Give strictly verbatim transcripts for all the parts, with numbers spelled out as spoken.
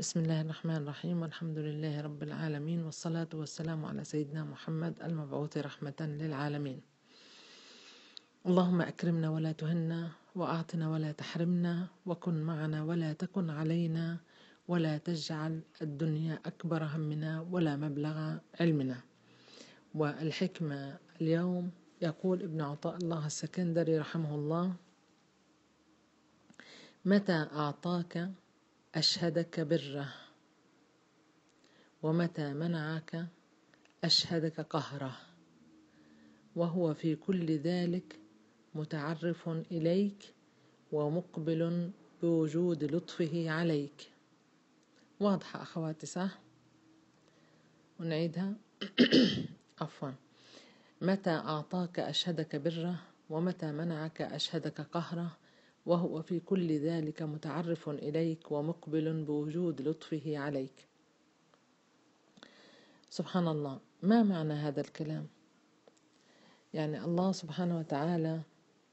بسم الله الرحمن الرحيم، والحمد لله رب العالمين، والصلاة والسلام على سيدنا محمد المبعوث رحمة للعالمين. اللهم أكرمنا ولا تهنا، وأعطنا ولا تحرمنا، وكن معنا ولا تكن علينا، ولا تجعل الدنيا أكبر همنا ولا مبلغ علمنا. والحكمة اليوم يقول ابن عطاء الله السكندري رحمه الله: متى أعطاك أشهدك بره، ومتى منعك أشهدك قهره، وهو في كل ذلك متعرف إليك ومقبل بوجود لطفه عليك. واضحة أخواتي صح؟ ونعيدها. عفوا. متى أعطاك أشهدك بره، ومتى منعك أشهدك قهره، وهو في كل ذلك متعرف إليك ومقبل بوجود لطفه عليك. سبحان الله. ما معنى هذا الكلام؟ يعني الله سبحانه وتعالى،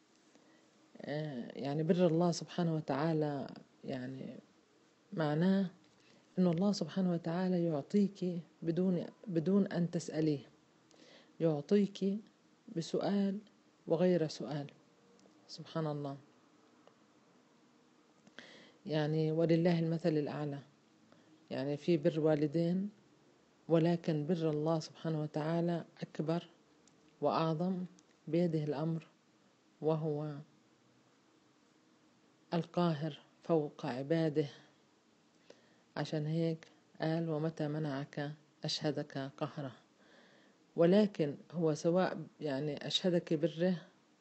يعني بر الله سبحانه وتعالى يعني معناه إنه الله سبحانه وتعالى يعطيك بدون بدون أن تسأليه، يعطيك بسؤال وغير سؤال. سبحان الله. يعني ولله المثل الأعلى. يعني في بر والدين، ولكن بر الله سبحانه وتعالى أكبر وأعظم، بيده الأمر، وهو القاهر فوق عباده. عشان هيك قال: ومتى منعك أشهدك قهره. ولكن هو سواء يعني أشهدك بره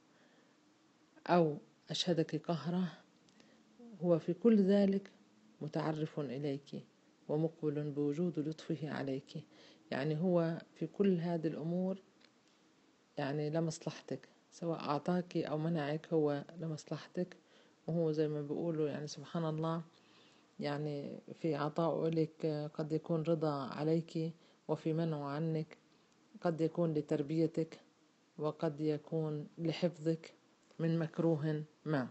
أو أشهدك قهره، هو في كل ذلك متعرف إليك ومقبل بوجود لطفه عليك. يعني هو في كل هذه الأمور يعني لمصلحتك، سواء أعطاك أو منعك هو لمصلحتك. وهو زي ما بيقولوا يعني سبحان الله، يعني في عطاء لك قد يكون رضا عليك، وفي منع عنك قد يكون لتربيتك، وقد يكون لحفظك من مكروه ما.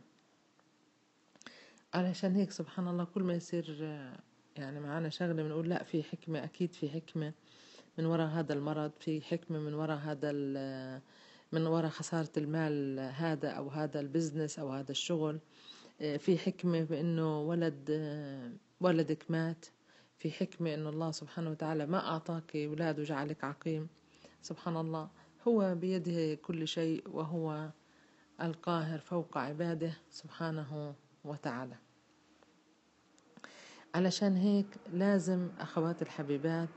علشان هيك سبحان الله كل ما يصير يعني معانا شغلة بنقول لا، في حكمة، أكيد في حكمة من وراء هذا المرض، في حكمة من وراء هذا من وراء خسارة المال هذا أو هذا البزنس أو هذا الشغل. في حكمة بأنه ولد ولدك مات، في حكمة أنه الله سبحانه وتعالى ما أعطاك أولاد وجعلك عقيم. سبحان الله. هو بيده كل شيء، وهو القاهر فوق عباده سبحانه وتعالى. علشان هيك لازم أخوات الحبيبات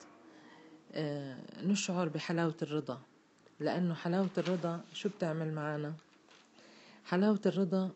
نشعر بحلاوة الرضا، لأنه حلاوة الرضا شو بتعمل معنا؟ حلاوة الرضا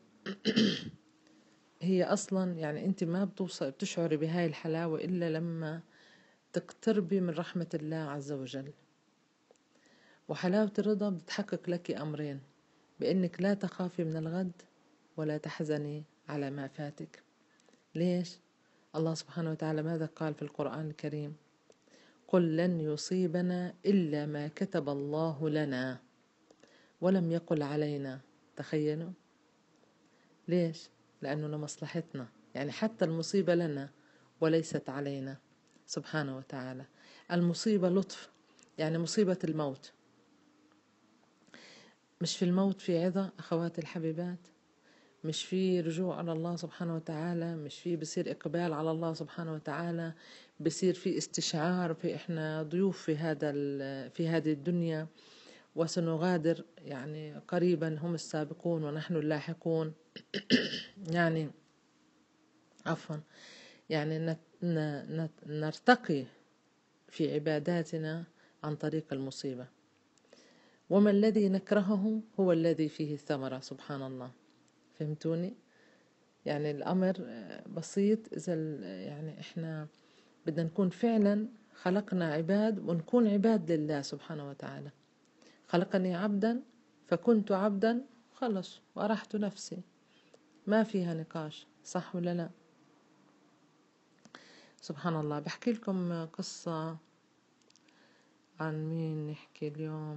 هي أصلا يعني أنت ما بتوصل بتشعري بهاي الحلاوة إلا لما تقتربي من رحمة الله عز وجل. وحلاوة الرضا بتحقق لك أمرين: بأنك لا تخافي من الغد، ولا تحزني على ما فاتك. ليش؟ الله سبحانه وتعالى ماذا قال في القرآن الكريم؟ قل لن يصيبنا إلا ما كتب الله لنا، ولم يقل علينا. تخيلوا. ليش؟ لأنه لمصلحتنا، يعني حتى المصيبة لنا وليست علينا سبحانه وتعالى. المصيبة لطف، يعني مصيبة الموت، مش في الموت في عظة أخوات الحبيبات، مش في رجوع على الله سبحانه وتعالى، مش في بصير إقبال على الله سبحانه وتعالى، بصير في استشعار في إحنا ضيوف في هذا في هذه الدنيا، وسنغادر يعني قريبا، هم السابقون ونحن اللاحقون. يعني عفوا يعني نرتقي في عباداتنا عن طريق المصيبة. وما الذي نكرهه هو الذي فيه الثمرة. سبحان الله. فهمتوني؟ يعني الأمر بسيط. إذا يعني إحنا بدنا نكون فعلا خلقنا عباد، ونكون عباد لله سبحانه وتعالى. خلقني عبدا فكنت عبدا، خلص وأرحت نفسي، ما فيها نقاش. صح ولا لا؟ سبحان الله. بحكي لكم قصة. عن مين نحكي اليوم؟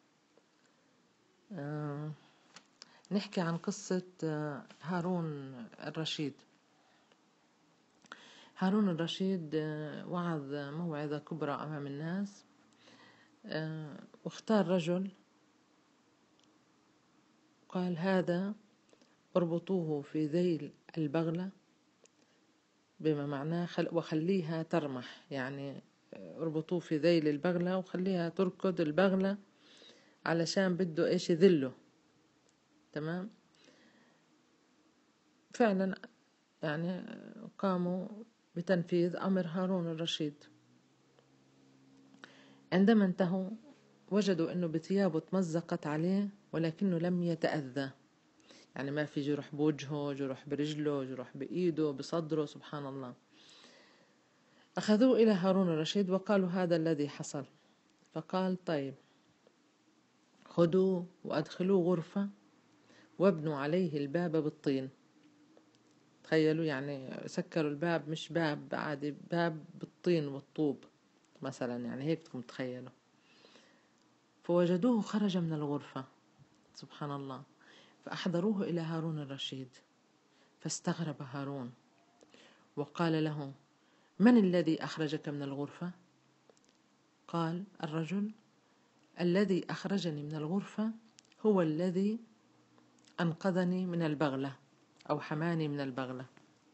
آه نحكي عن قصة آه هارون الرشيد. هارون الرشيد وعظ موعظة كبرى أمام الناس، واختار رجل قال هذا اربطوه في ذيل البغلة، بما معناه خل وخليها ترمح، يعني اربطوه في ذيل البغلة وخليها تركض البغلة علشان بده ايش يذله. تمام. فعلا يعني قاموا بتنفيذ أمر هارون الرشيد. عندما انتهوا وجدوا أنه بثيابه تمزقت عليه ولكنه لم يتأذى، يعني ما في جرح بوجهه، جرح برجله، جرح بإيده، بصدره، سبحان الله. أخذوه إلى هارون الرشيد وقالوا هذا الذي حصل. فقال طيب خذوه وأدخلوه غرفة وابنوا عليه الباب بالطين. تخيلوا يعني سكروا الباب، مش باب عادي، باب بالطين والطوب مثلا، يعني هيك بدكم تخيلوا. فوجدوه خرج من الغرفة، سبحان الله. فأحضروه إلى هارون الرشيد، فاستغرب هارون وقال له من الذي أخرجك من الغرفة؟ قال الرجل الذي أخرجني من الغرفة هو الذي أنقذني من البغلة أو حماني من البغلة.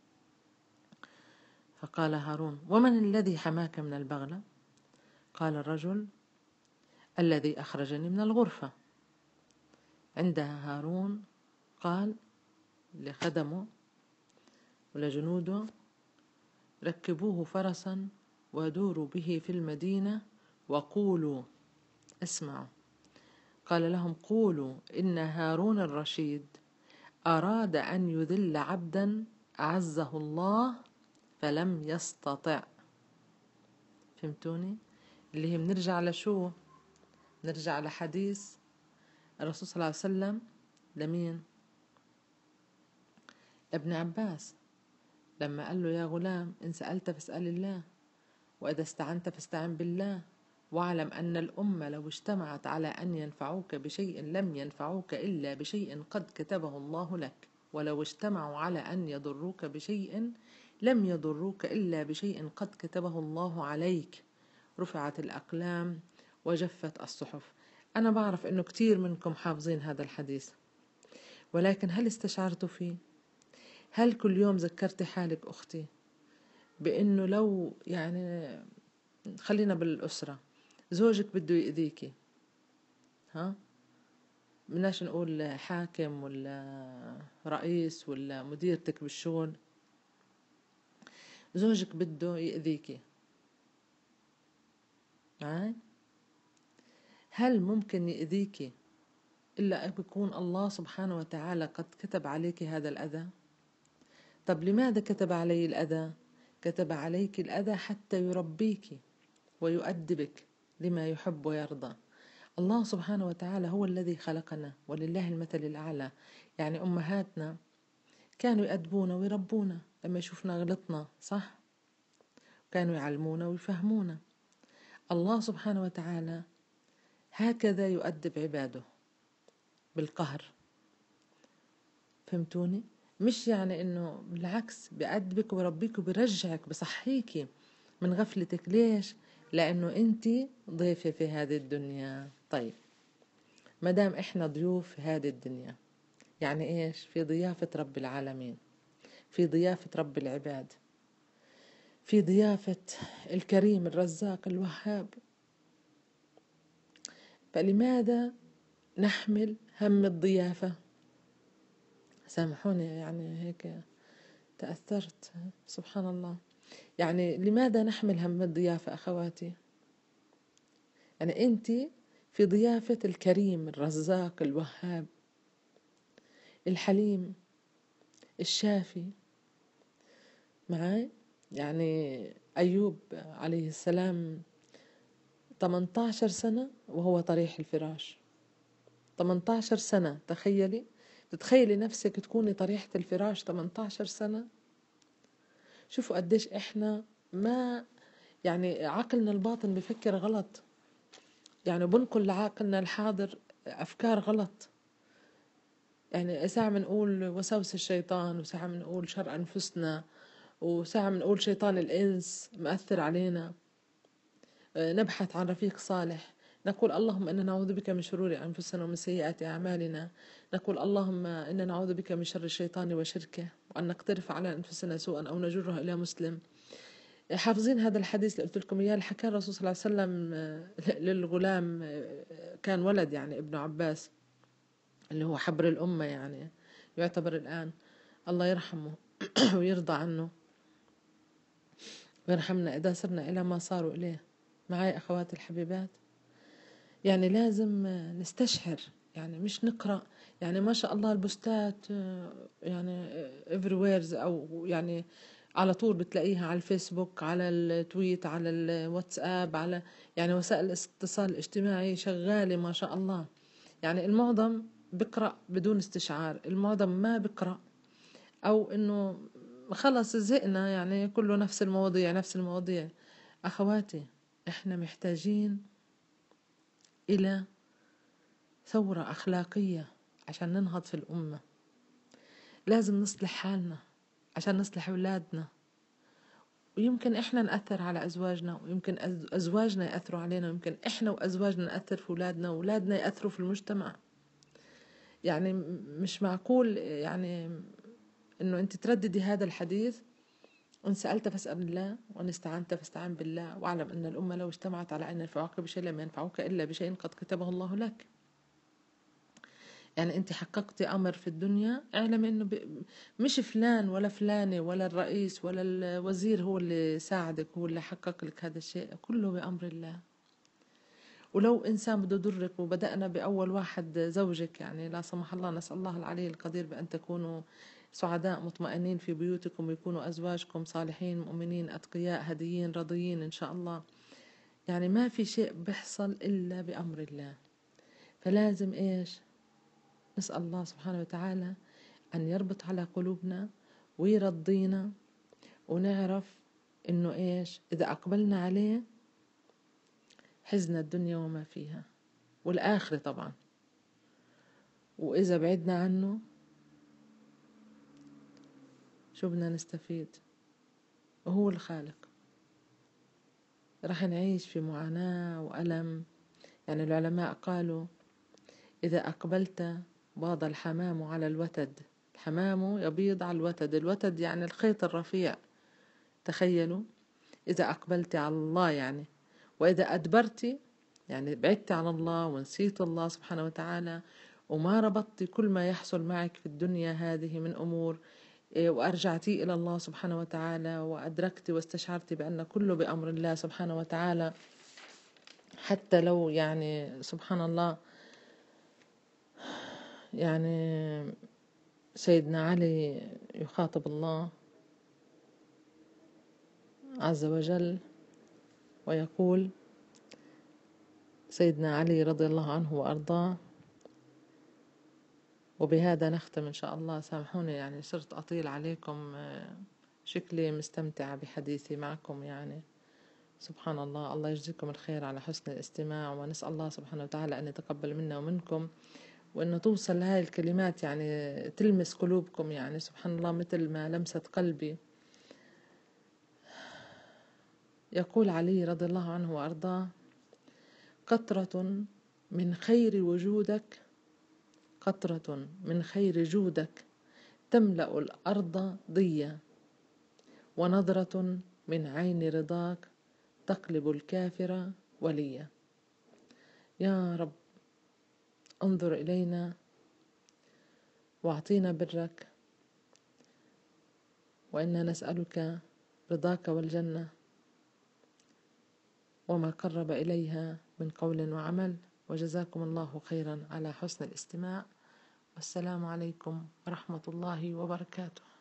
فقال هارون ومن الذي حماك من البغلة؟ قال الرجل الذي أخرجني من الغرفة. عندها هارون قال لخدمه ولجنوده ركبوه فرسا ودوروا به في المدينة وقولوا، اسمعوا، قال لهم قولوا إن هارون الرشيد أراد أن يذل عبدا أعزه الله فلم يستطع. فهمتوني؟ اللي هي بنرجع لشو؟ نرجع لحديث الرسول صلى الله عليه وسلم لمين؟ ابن عباس لما قال له يا غلام إن سألت فاسأل الله وإذا استعنت فاستعن بالله واعلم أن الأمة لو اجتمعت على أن ينفعوك بشيء لم ينفعوك إلا بشيء قد كتبه الله لك، ولو اجتمعوا على أن يضروك بشيء لم يضروك إلا بشيء قد كتبه الله عليك، رفعت الأقلام وجفت الصحف. أنا بعرف أنه كتير منكم حافظين هذا الحديث، ولكن هل استشعرتوا فيه؟ هل كل يوم ذكرتي حالك أختي بأنه لو يعني خلينا بالأسرة زوجك بده يأذيكي، ها بدناش نقول حاكم ولا رئيس ولا مديرتك بالشغل، زوجك بده يأذيكي، معي؟ هل ممكن يأذيكي إلا أن يكون الله سبحانه وتعالى قد كتب عليك هذا الأذى؟ طب لماذا كتب علي الأذى؟ كتب عليك الأذى حتى يربيك ويؤدبك لما يحب ويرضى. الله سبحانه وتعالى هو الذي خلقنا ولله المثل الأعلى. يعني أمهاتنا كانوا يأدبونا ويربونا لما يشوفنا غلطنا، صح؟ كانوا يعلمونا ويفهمونا. الله سبحانه وتعالى هكذا يؤدب عباده بالقهر. فهمتوني؟ مش يعني إنه بالعكس بيأدبك ويربيك وبيرجعك بصحيكي من غفلتك. ليش؟ لأنه أنت ضيفة في هذه الدنيا. طيب مدام إحنا ضيوف في هذه الدنيا، يعني إيش؟ في ضيافة رب العالمين، في ضيافة رب العباد، في ضيافة الكريم الرزاق الوهاب. فلماذا نحمل هم الضيافة؟ سامحوني يعني هيك تأثرت، سبحان الله. يعني لماذا نحمل هم الضيافة أخواتي؟ يعني أنت في ضيافة الكريم الرزاق الوهاب الحليم الشافي، معي؟ يعني أيوب عليه السلام ثمانية عشر سنة وهو طريح الفراش، ثمانية عشر سنة. تخيلي، تتخيلي نفسك تكوني طريحة الفراش ثمانية عشر سنة. شوفوا قديش إحنا ما يعني عقلنا الباطن بفكر غلط، يعني بنقل لعقلنا الحاضر أفكار غلط. يعني ساعة بنقول وسوس الشيطان وساعة بنقول شر أنفسنا وساعة بنقول شيطان الإنس مأثر علينا. نبحث عن رفيق صالح، نقول اللهم إنا نعوذ بك من شرور أنفسنا ومن سيئات أعمالنا، نقول اللهم إنا نعوذ بك من شر الشيطان وشركه، وأن نقترف على أنفسنا سوءا أو نجره إلى مسلم. حافظين هذا الحديث اللي قلت لكم إياه، اللي حكاه الرسول صلى الله عليه وسلم للغلام، كان ولد يعني ابن عباس اللي هو حبر الأمة يعني يعتبر الآن، الله يرحمه ويرضى عنه ويرحمنا إذا صرنا إلى ما صاروا إليه. معاي أخواتي الحبيبات، يعني لازم نستشعر، يعني مش نقرأ، يعني ما شاء الله البوستات يعني everywhere، أو يعني على طول بتلاقيها على الفيسبوك، على التويت، على الواتساب، على يعني وسائل الاتصال الاجتماعي شغالة ما شاء الله. يعني المعظم بقرأ بدون استشعار، المعظم ما بقرأ، أو إنه خلص زهقنا، يعني كله نفس المواضيع نفس المواضيع. أخواتي، إحنا محتاجين إلى ثورة أخلاقية عشان ننهض في الأمة. لازم نصلح حالنا عشان نصلح أولادنا، ويمكن إحنا نأثر على أزواجنا، ويمكن أزواجنا يأثروا علينا، ويمكن إحنا وأزواجنا نأثر في أولادنا، وأولادنا يأثروا في المجتمع. يعني مش معقول يعني إنه أنت ترددي هذا الحديث: إن سألت فاسأل الله، وإن استعنت فاستعن بالله، واعلم أن الأمة لو اجتمعت على أن ينفعوك بشيء لم ينفعوك إلا بشيء قد كتبه الله لك. يعني أنت حققتي أمر في الدنيا، اعلم أنه ب... مش فلان ولا فلانة ولا الرئيس ولا الوزير هو اللي ساعدك، هو اللي حقق لك هذا الشيء، كله بأمر الله. ولو إنسان بده يضرك، وبدأنا بأول واحد زوجك، يعني لا سمح الله، نسأل الله العلي القدير بأن تكونوا سعداء مطمئنين في بيوتكم، ويكونوا أزواجكم صالحين مؤمنين أتقياء هديين رضيين إن شاء الله. يعني ما في شيء بيحصل إلا بأمر الله. فلازم إيش؟ نسأل الله سبحانه وتعالى أن يربط على قلوبنا ويرضينا، ونعرف إنه إيش؟ إذا أقبلنا عليه حزن الدنيا وما فيها والآخرة طبعا، وإذا بعدنا عنه شو بدنا نستفيد؟ وهو الخالق. رح نعيش في معاناة وألم. يعني العلماء قالوا: إذا أقبلت باض الحمام على الوتد. الحمام يبيض على الوتد، الوتد يعني الخيط الرفيع، تخيلوا. إذا أقبلت على الله يعني، وإذا أدبرت يعني بعدت عن الله ونسيت الله سبحانه وتعالى، وما ربطت كل ما يحصل معك في الدنيا هذه من أمور، وأرجعتي إلى الله سبحانه وتعالى، وأدركت واستشعرت بأن كله بأمر الله سبحانه وتعالى. حتى لو يعني سبحان الله، يعني سيدنا علي يخاطب الله عز وجل ويقول، سيدنا علي رضي الله عنه وأرضاه. وبهذا نختم إن شاء الله. سامحوني يعني صرت أطيل عليكم، شكلي مستمتعة بحديثي معكم. يعني سبحان الله، الله يجزيكم الخير على حسن الاستماع، ونسأل الله سبحانه وتعالى أن يتقبل منا ومنكم، وأنه توصل هاي الكلمات يعني تلمس قلوبكم. يعني سبحان الله، مثل ما لمست قلبي. يقول علي رضي الله عنه وأرضاه: قطرة من خير وجودك، قطرة من خير جودك تملأ الأرض ضيا، ونظرة من عين رضاك تقلب الكافر وليا. يا رب انظر إلينا واعطينا برك، وإنا نسألك رضاك والجنة وما قرب إليها من قول وعمل. وجزاكم الله خيرا على حسن الاستماع، والسلام عليكم ورحمة الله وبركاته.